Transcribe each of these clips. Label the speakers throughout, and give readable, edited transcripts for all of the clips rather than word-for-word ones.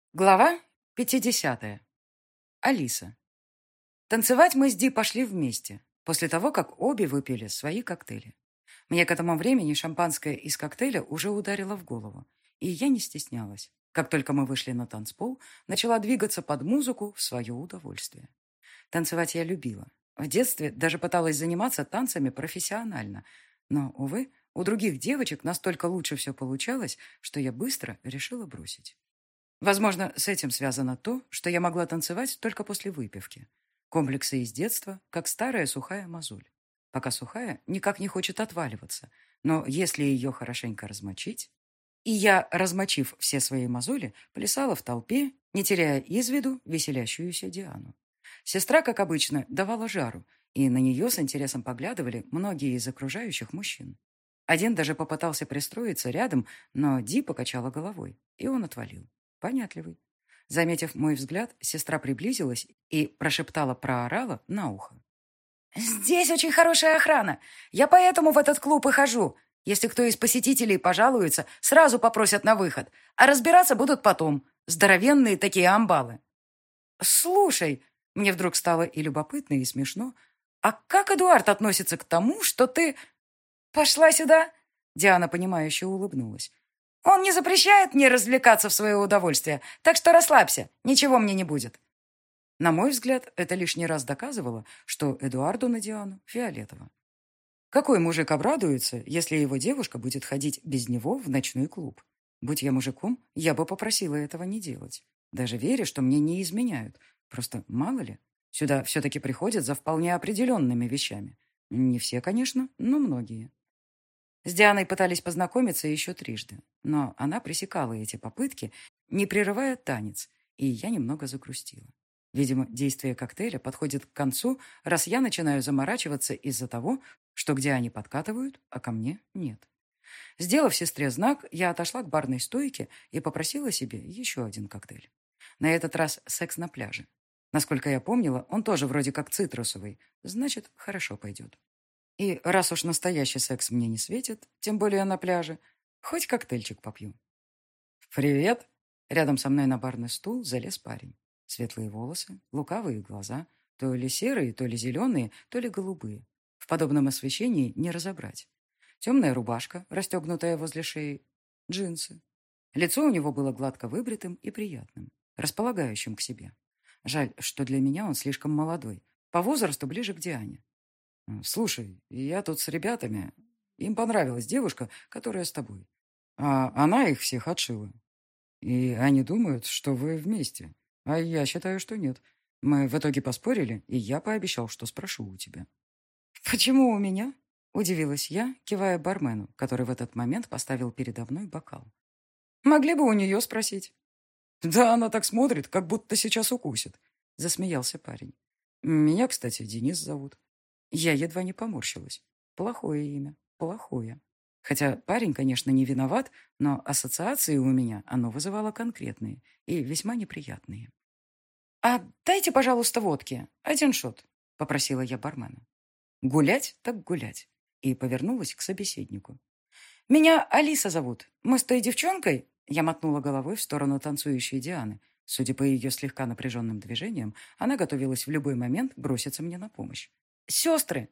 Speaker 1: Глава 50. Алиса. Танцевать мы с Ди пошли вместе, после того, как обе выпили свои коктейли. Мне к этому времени шампанское из коктейля уже ударило в голову, и я не стеснялась. Как только мы вышли на танцпол, начала двигаться под музыку в свое удовольствие. Танцевать я любила. В детстве даже пыталась заниматься танцами профессионально, но, увы, у других девочек настолько лучше все получалось, что я быстро решила бросить. Возможно, с этим связано то, что я могла танцевать только после выпивки. Комплексы из детства, как старая сухая мозоль. Пока сухая, никак не хочет отваливаться, но если ее хорошенько размочить... И я, размочив все свои мозоли, плясала в толпе, не теряя из виду веселящуюся Диану. Сестра, как обычно, давала жару, и на нее с интересом поглядывали многие из окружающих мужчин. Один даже попытался пристроиться рядом, но Ди покачала головой, и он отвалил. Понятливый. Заметив мой взгляд, сестра приблизилась и проорала на ухо. «Здесь очень хорошая охрана. Я поэтому в этот клуб и хожу. Если кто из посетителей пожалуется, сразу попросят на выход, а разбираться будут потом. Здоровенные такие амбалы». «Слушай», мне вдруг стало и любопытно, и смешно, «а как Эдуард относится к тому, что ты...» «Пошла сюда!» Диана, понимающе улыбнулась. «Он не запрещает мне развлекаться в свое удовольствие, так что расслабься, ничего мне не будет». На мой взгляд, это лишний раз доказывало, что Эдуарду на Диану фиолетово. Какой мужик обрадуется, если его девушка будет ходить без него в ночной клуб? Будь я мужиком, я бы попросила этого не делать. Даже веря, что мне не изменяют. Просто мало ли, сюда все-таки приходят за вполне определенными вещами. Не все, конечно, но многие. С Дианой пытались познакомиться еще трижды, но она пресекала эти попытки, не прерывая танец, и я немного загрустила. Видимо, действие коктейля подходит к концу, раз я начинаю заморачиваться из-за того, что к Диане подкатывают, а ко мне нет. Сделав сестре знак, я отошла к барной стойке и попросила себе еще один коктейль. На этот раз секс на пляже. Насколько я помнила, он тоже вроде как цитрусовый, значит, хорошо пойдет. И раз уж настоящий секс мне не светит, тем более на пляже, хоть коктейльчик попью. «Привет!» Рядом со мной на барный стул залез парень. Светлые волосы, лукавые глаза, то ли серые, то ли зеленые, то ли голубые. В подобном освещении не разобрать. Темная рубашка, расстегнутая возле шеи, джинсы. Лицо у него было гладко выбритым и приятным, располагающим к себе. Жаль, что для меня он слишком молодой, по возрасту ближе к Диане. «Слушай, я тут с ребятами. Им понравилась девушка, которая с тобой. А она их всех отшила. И они думают, что вы вместе. А я считаю, что нет. Мы в итоге поспорили, и я пообещал, что спрошу у тебя». «Почему у меня?» — удивилась я, кивая бармену, который в этот момент поставил передо мной бокал. «Могли бы у нее спросить». «Да она так смотрит, как будто сейчас укусит», — засмеялся парень. «Меня, кстати, Денис зовут». Я едва не поморщилась. Плохое имя, плохое. Хотя парень, конечно, не виноват, но ассоциации у меня оно вызывало конкретные и весьма неприятные. «А дайте, пожалуйста, водки. Один шот», — попросила я бармена. Гулять так гулять. И повернулась к собеседнику. «Меня Алиса зовут. Мы с той девчонкой...» Я мотнула головой в сторону танцующей Дианы. Судя по ее слегка напряженным движениям, она готовилась в любой момент броситься мне на помощь. «Сестры!»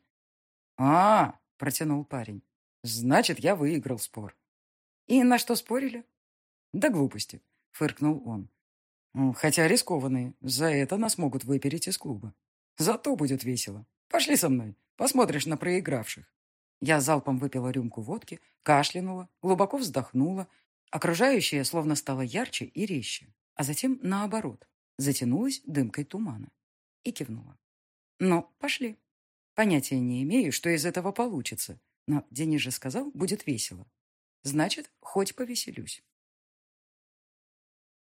Speaker 1: Протянул парень. «Значит, я выиграл спор». «И на что спорили?» «Да глупости», — фыркнул он. «Хотя рискованные. За это нас могут выпереть из клуба. Зато будет весело. Пошли со мной, посмотришь на проигравших». Я залпом выпила рюмку водки, кашлянула, глубоко вздохнула. Окружающее словно стало ярче и резче, а затем наоборот. Затянулась дымкой тумана. И кивнула. «Ну, пошли». Понятия не имею, что из этого получится, но Денис же сказал, будет весело. Значит, хоть повеселюсь.